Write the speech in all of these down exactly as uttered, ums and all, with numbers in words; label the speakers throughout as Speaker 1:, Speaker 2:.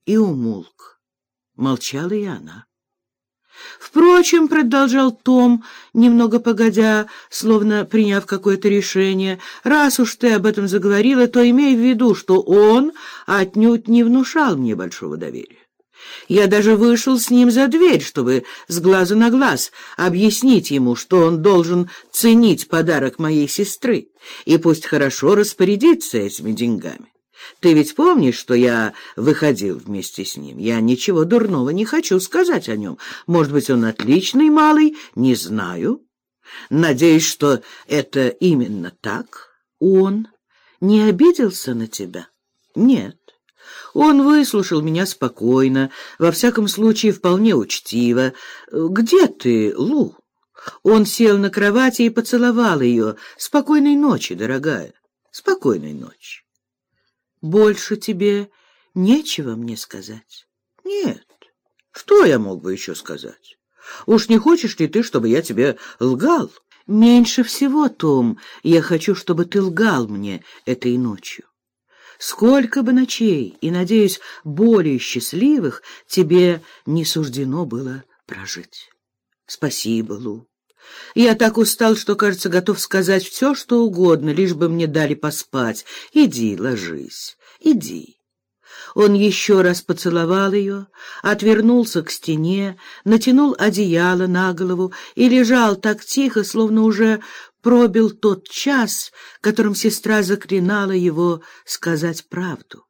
Speaker 1: и умолк. Молчала и она. «Впрочем, — продолжал Том, немного погодя, словно приняв какое-то решение, — раз уж ты об этом заговорила, то имей в виду, что он отнюдь не внушал мне большого доверия. Я даже вышел с ним за дверь, чтобы с глазу на глаз объяснить ему, что он должен ценить подарок моей сестры и пусть хорошо распорядиться этими деньгами. Ты ведь помнишь, что я выходил вместе с ним? Я ничего дурного не хочу сказать о нем. Может быть, он отличный малый, не знаю. Надеюсь, что это именно так. Он не обиделся на тебя? Нет. Он выслушал меня спокойно, во всяком случае, вполне учтиво. «Где ты, Лу?» Он сел на кровати и поцеловал ее. «Спокойной ночи, дорогая, спокойной ночи». «Больше тебе нечего мне сказать?» «Нет. Что я мог бы еще сказать? Уж не хочешь ли ты, чтобы я тебе лгал?» «Меньше всего, Том, я хочу, чтобы ты лгал мне этой ночью. Сколько бы ночей, и, надеюсь, более счастливых, тебе не суждено было прожить. Спасибо, Лу. Я так устал, что, кажется, готов сказать все, что угодно, лишь бы мне дали поспать. Иди, ложись, иди». Он еще раз поцеловал ее, отвернулся к стене, натянул одеяло на голову и лежал так тихо, словно уже пробил тот час, которым сестра заклинала его сказать правду.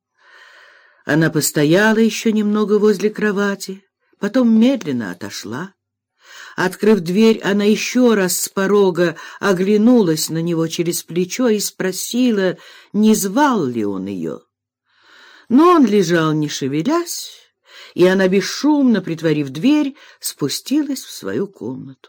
Speaker 1: Она постояла еще немного возле кровати, потом медленно отошла. Открыв дверь, она еще раз с порога оглянулась на него через плечо и спросила, не звал ли он ее. Но он лежал, не шевелясь, и она, бесшумно притворив дверь, спустилась в свою комнату.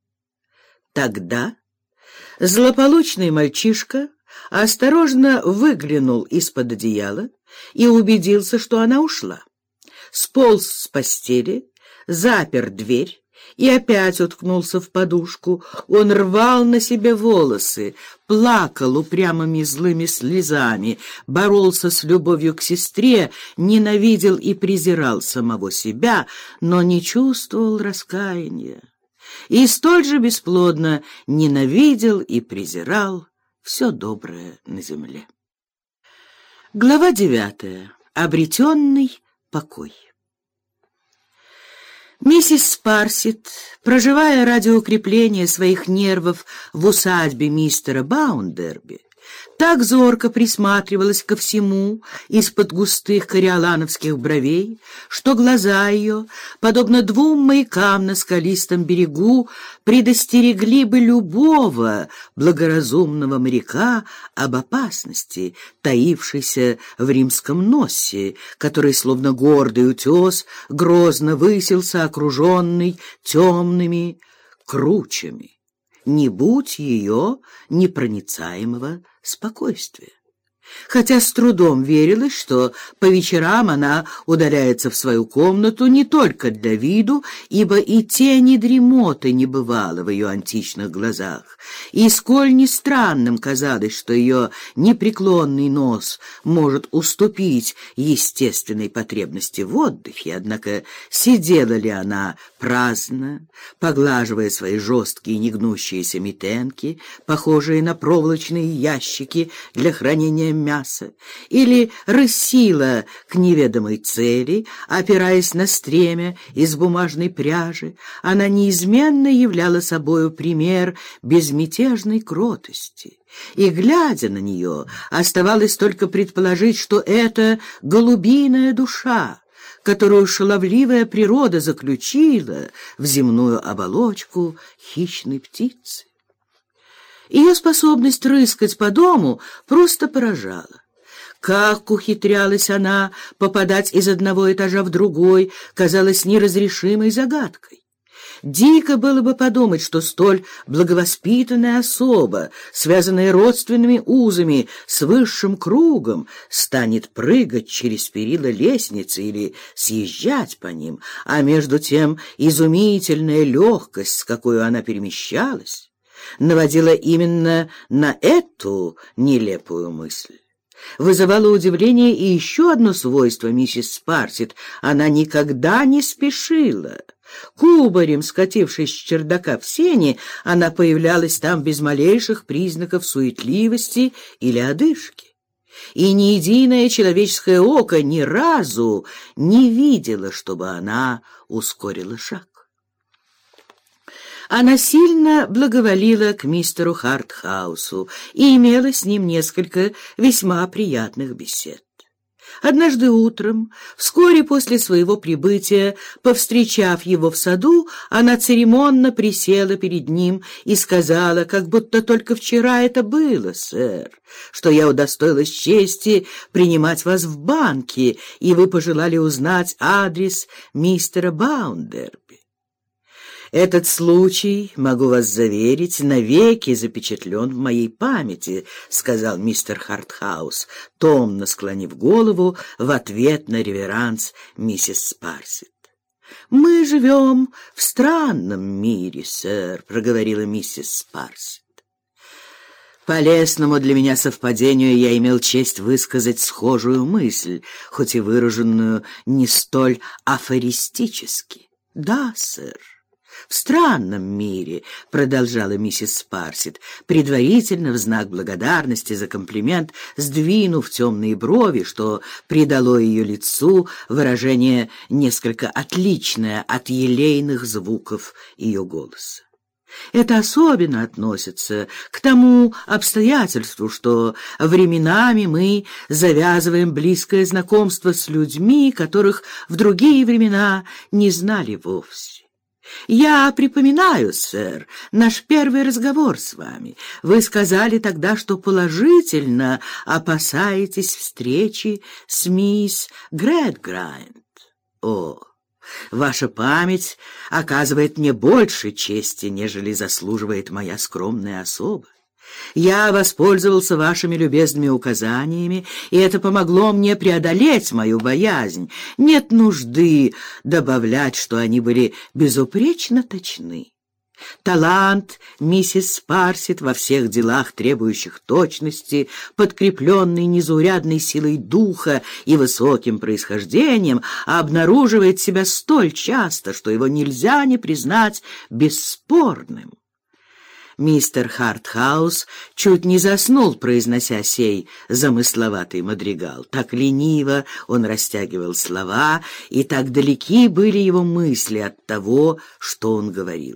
Speaker 1: Тогда злополучный мальчишка осторожно выглянул из-под одеяла и убедился, что она ушла. Сполз с постели, запер дверь и опять уткнулся в подушку. Он рвал на себе волосы, плакал упрямыми злыми слезами, боролся с любовью к сестре, ненавидел и презирал самого себя, но не чувствовал раскаяния. И столь же бесплодно ненавидел и презирал все доброе на земле. Глава девятая. Обретенный покой. Миссис Спарсит, проживая ради укрепления своих нервов в усадьбе мистера Баундерби, так зорко присматривалась ко всему из-под густых кориолановских бровей, что глаза ее, подобно двум маякам на скалистом берегу, предостерегли бы любого благоразумного моряка об опасности, таившейся в римском носе, который, словно гордый утес, грозно высился, окруженный темными кручами. Не будь ее непроницаемого спокойствия. Хотя с трудом верилось, что по вечерам она удаляется в свою комнату не только для виду, ибо и тени дремоты не бывало в ее античных глазах, и сколь ни странным казалось, что ее непреклонный нос может уступить естественной потребности в отдыхе, однако сидела ли она праздно, поглаживая свои жесткие негнущиеся митенки, похожие на проволочные ящики для хранения мяса, или рысила к неведомой цели, опираясь на стремя из бумажной пряжи, она неизменно являла собою пример безмятежной кротости. И, глядя на нее, оставалось только предположить, что это голубиная душа, которую шаловливая природа заключила в земную оболочку хищной птицы. Ее способность рыскать по дому просто поражала. Как ухитрялась она попадать из одного этажа в другой, казалось неразрешимой загадкой. Дико было бы подумать, что столь благовоспитанная особа, связанная родственными узами с высшим кругом, станет прыгать через перила лестницы или съезжать по ним, а между тем изумительная легкость, с какой она перемещалась, наводила именно на эту нелепую мысль. Вызывало удивление и еще одно свойство миссис Спарсит: она никогда не спешила. Кубарем скатившись с чердака в сени, она появлялась там без малейших признаков суетливости или одышки. И ни единое человеческое око ни разу не видело, чтобы она ускорила шаг. Она сильно благоволила к мистеру Хартхаусу и имела с ним несколько весьма приятных бесед. Однажды утром, вскоре после своего прибытия, повстречав его в саду, она церемонно присела перед ним и сказала, как будто только вчера это было, сэр, что я удостоилась чести принимать вас в банке, и вы пожелали узнать адрес мистера Баундерби. Этот случай, могу вас заверить, навеки запечатлен в моей памяти, — сказал мистер Хартхаус, томно склонив голову в ответ на реверанс миссис Спарсит. — Мы живем в странном мире, сэр, — проговорила миссис Спарсит. По лестному для меня совпадению я имел честь высказать схожую мысль, хоть и выраженную не столь афористически. — Да, сэр. «В странном мире», — продолжала миссис Спарсит, предварительно в знак благодарности за комплимент, сдвинув темные брови, что придало ее лицу выражение несколько отличное от елейных звуков ее голоса. Это особенно относится к тому обстоятельству, что временами мы завязываем близкое знакомство с людьми, которых в другие времена не знали вовсе. Я припоминаю, сэр, наш первый разговор с вами. Вы сказали тогда, что положительно опасаетесь встречи с мисс Грэдграйнд. О, ваша память оказывает мне больше чести, нежели заслуживает моя скромная особа. Я воспользовался вашими любезными указаниями, и это помогло мне преодолеть мою боязнь. Нет нужды добавлять, что они были безупречно точны. Талант миссис Спарсит во всех делах, требующих точности, подкрепленный незаурядной силой духа и высоким происхождением, обнаруживает себя столь часто, что его нельзя не признать бесспорным. Мистер Хартхаус чуть не заснул, произнося сей замысловатый мадригал. Так лениво он растягивал слова, и так далеки были его мысли от того, что он говорил.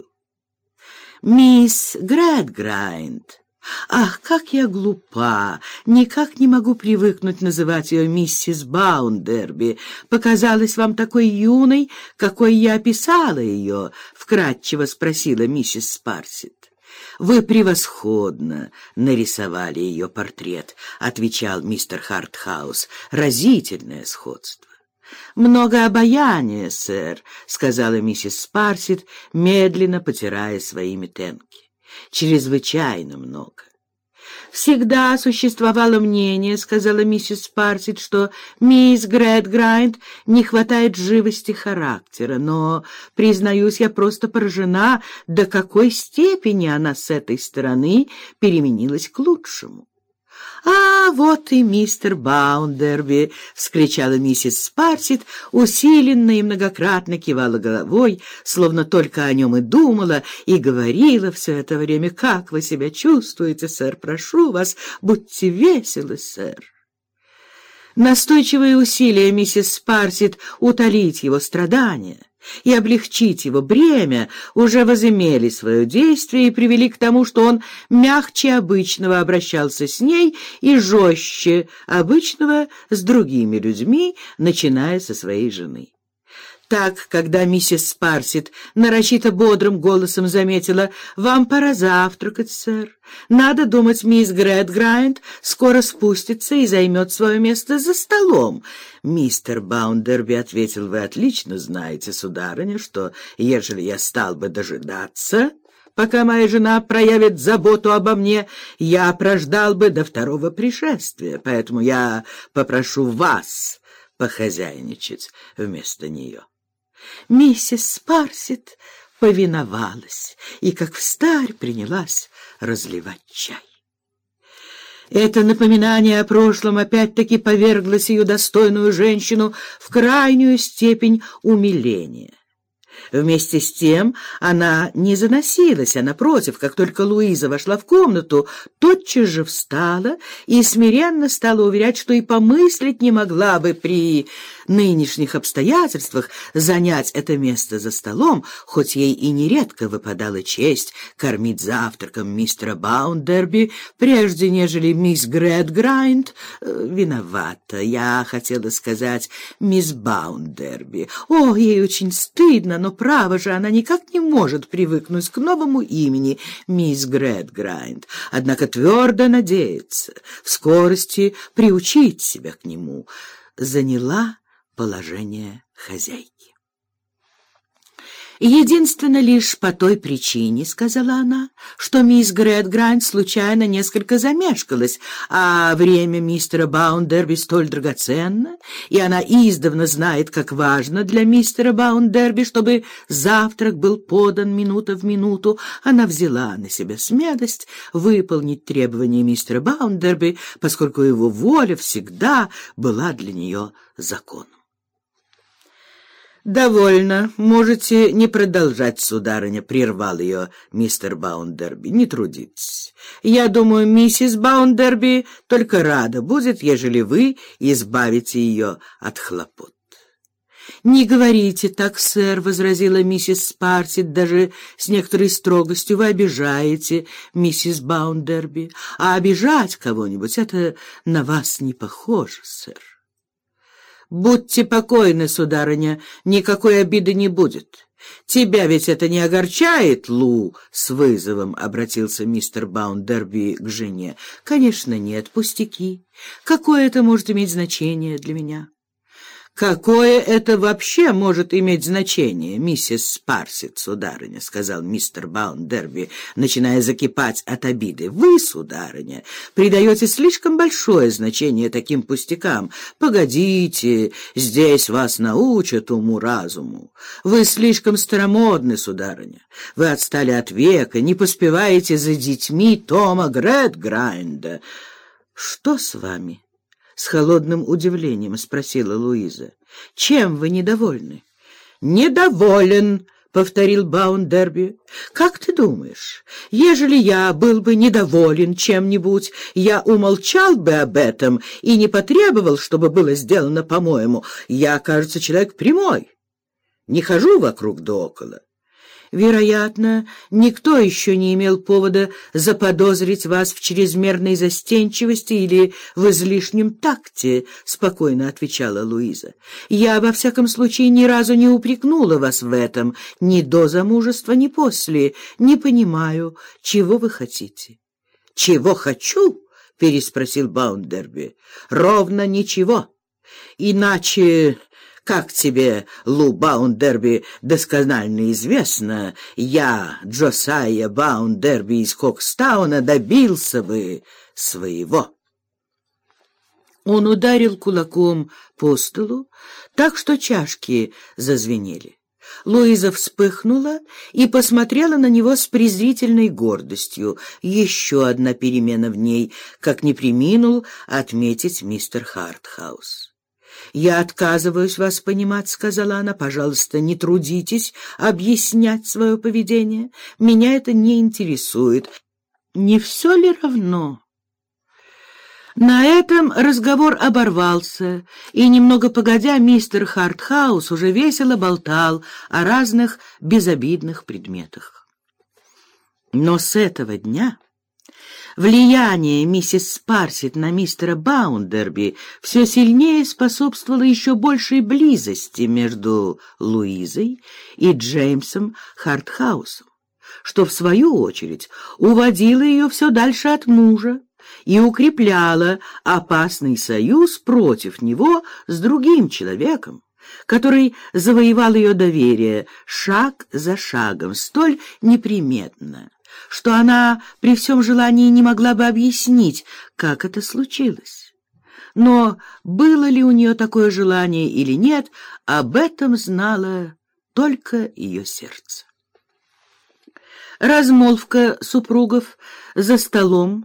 Speaker 1: «Мисс Грэдграйнд! Ах, как я глупа! Никак не могу привыкнуть называть ее миссис Баундерби. Показалась вам такой юной, какой я описала ее?» — вкратчиво спросила миссис Спарсит. «Вы превосходно нарисовали ее портрет», — отвечал мистер Хартхаус. «Разительное сходство». «Много обаяния, сэр», — сказала миссис Спарсит, медленно потирая своими тенки. «Чрезвычайно много». «Всегда существовало мнение, — сказала миссис Спарсит, — что мисс Грэдграйнд не хватает живости характера, но, признаюсь, я просто поражена, до какой степени она с этой стороны переменилась к лучшему». «А, вот и мистер Баундерби!» — вскричала миссис Спарсит, усиленно и многократно кивала головой, словно только о нем и думала, и говорила все это время: «Как вы себя чувствуете, сэр? Прошу вас, будьте веселы, сэр». Настойчивые усилия миссис Спарсит утолить его страдания и облегчить его бремя уже возымели свое действие и привели к тому, что он мягче обычного обращался с ней и жестче обычного с другими людьми, начиная со своей жены. Так, когда миссис Спарсит нарочито бодрым голосом заметила: «Вам пора завтракать, сэр. Надо думать, мисс Грэдграйнд скоро спустится и займет свое место за столом», мистер Баундерби ответил: «Вы отлично знаете, сударыня, что, ежели я стал бы дожидаться, пока моя жена проявит заботу обо мне, я прождал бы до второго пришествия, поэтому я попрошу вас похозяйничать вместо нее». Миссис Спарсит повиновалась и, как встарь, принялась разливать чай. Это напоминание о прошлом опять-таки повергло сию достойную женщину в крайнюю степень умиления. Вместе с тем она не заносилась, а, напротив, как только Луиза вошла в комнату, тотчас же встала и смиренно стала уверять, что и помыслить не могла бы при нынешних обстоятельствах занять это место за столом, хоть ей и нередко выпадала честь кормить завтраком мистера Баундерби, прежде нежели мисс Грэдграйнд. Виновата, я хотела сказать мисс Баундерби. О, ей очень стыдно, но право же, она никак не может привыкнуть к новому имени мисс Грэдграйнд, однако твердо надеется в скорости приучить себя к нему. Заняла положение хозяйки. «Единственно лишь по той причине, — сказала она, — что мисс Грэдграйнд случайно несколько замешкалась, а время мистера Баундерби столь драгоценно, и она издавна знает, как важно для мистера Баундерби, чтобы завтрак был подан минута в минуту. Она взяла на себя смелость выполнить требования мистера Баундерби, поскольку его воля всегда была для нее законом. «Довольно. Можете не продолжать, сударыня», — прервал ее мистер Баундерби. «Не трудитесь. Я думаю, миссис Баундерби только рада будет, ежели вы избавите ее от хлопот». «Не говорите так, сэр», — возразила миссис Спарсит даже с некоторой строгостью. «Вы обижаете миссис Баундерби, а обижать кого-нибудь — это на вас не похоже, сэр». «Будьте покойны, сударыня, никакой обиды не будет. Тебя ведь это не огорчает, Лу?» — с вызовом обратился мистер Баундерби к жене. «Конечно нет, пустяки. Какое это может иметь значение для меня?» «Какое это вообще может иметь значение, миссис Спарсит, сударыня?» — сказал мистер Баундерби, начиная закипать от обиды. «Вы, сударыня, придаете слишком большое значение таким пустякам. Погодите, здесь вас научат уму-разуму. Вы слишком старомодны, сударыня. Вы отстали от века, не поспеваете за детьми Тома Грэдграйнда». «Что с вами?» — с холодным удивлением спросила Луиза. «Чем вы недовольны?» «Недоволен», — повторил Баундерби. «Как ты думаешь, ежели я был бы недоволен чем-нибудь, я умолчал бы об этом и не потребовал, чтобы было сделано по-моему? Я, кажется, человек прямой, не хожу вокруг да около». «Вероятно, никто еще не имел повода заподозрить вас в чрезмерной застенчивости или в излишнем такте», — спокойно отвечала Луиза. «Я, во всяком случае, ни разу не упрекнула вас в этом, ни до замужества, ни после. Не понимаю, чего вы хотите». «Чего хочу?» — переспросил Баундерби. «Ровно ничего. Иначе... Как тебе, Лу Баундерби, досконально известно, я, Джосайя Баундерби из Кокстауна, добился бы своего». Он ударил кулаком по столу, так что чашки зазвенели. Луиза вспыхнула и посмотрела на него с презрительной гордостью. Еще одна перемена в ней, как не преминул отметить мистер Хартхаус. «Я отказываюсь вас понимать», — сказала она. «Пожалуйста, не трудитесь объяснять свое поведение. Меня это не интересует. Не все ли равно?» На этом разговор оборвался, и, немного погодя, мистер Хартхаус уже весело болтал о разных безобидных предметах. Но с этого дня влияние миссис Спарсит на мистера Баундерби все сильнее способствовало еще большей близости между Луизой и Джеймсом Хартхаусом, что, в свою очередь, уводило ее все дальше от мужа и укрепляло опасный союз против него с другим человеком, который завоевал ее доверие шаг за шагом, столь неприметно, что она при всем желании не могла бы объяснить, как это случилось. Но было ли у нее такое желание или нет, об этом знало только ее сердце. Размолвка супругов за столом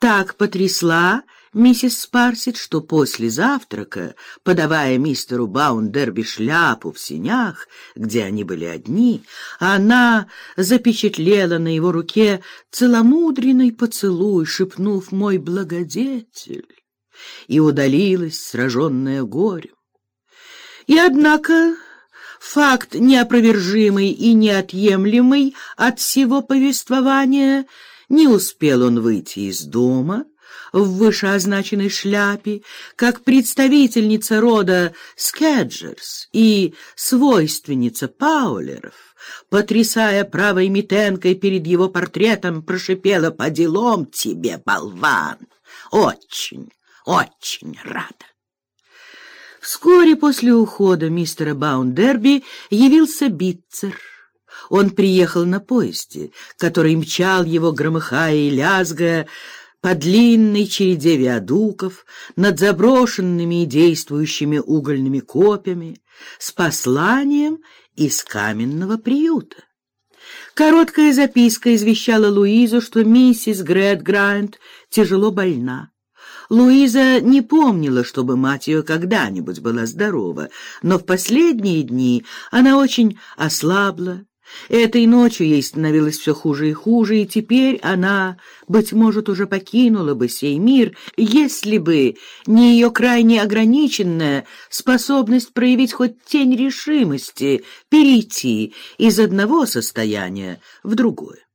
Speaker 1: так потрясла миссис Спарсит, что после завтрака, подавая мистеру Баундерби шляпу в сенях, где они были одни, она запечатлела на его руке целомудренный поцелуй, шепнув «мой благодетель», и удалилась, сраженная горем. И однако факт неопровержимый и неотъемлемый от всего повествования, не успел он выйти из дома в вышеозначенной шляпе, как представительница рода Скеджерс и свойственница Паулеров, потрясая правой митенкой перед его портретом, прошипела: «По делам тебе, болван! Очень, очень рада!» Вскоре после ухода мистера Баундерби явился Битцер. Он приехал на поезде, который мчал его, громыхая и лязгая, по длинной череде виадуков, над заброшенными и действующими угольными копьями, с посланием из каменного приюта. Короткая записка извещала Луизу, что миссис Грэдграйнд тяжело больна. Луиза не помнила, чтобы мать ее когда-нибудь была здорова, но в последние дни она очень ослабла. Этой ночью ей становилось все хуже и хуже, и теперь она, быть может, уже покинула бы сей мир, если бы не ее крайне ограниченная способность проявить хоть тень решимости перейти из одного состояния в другое.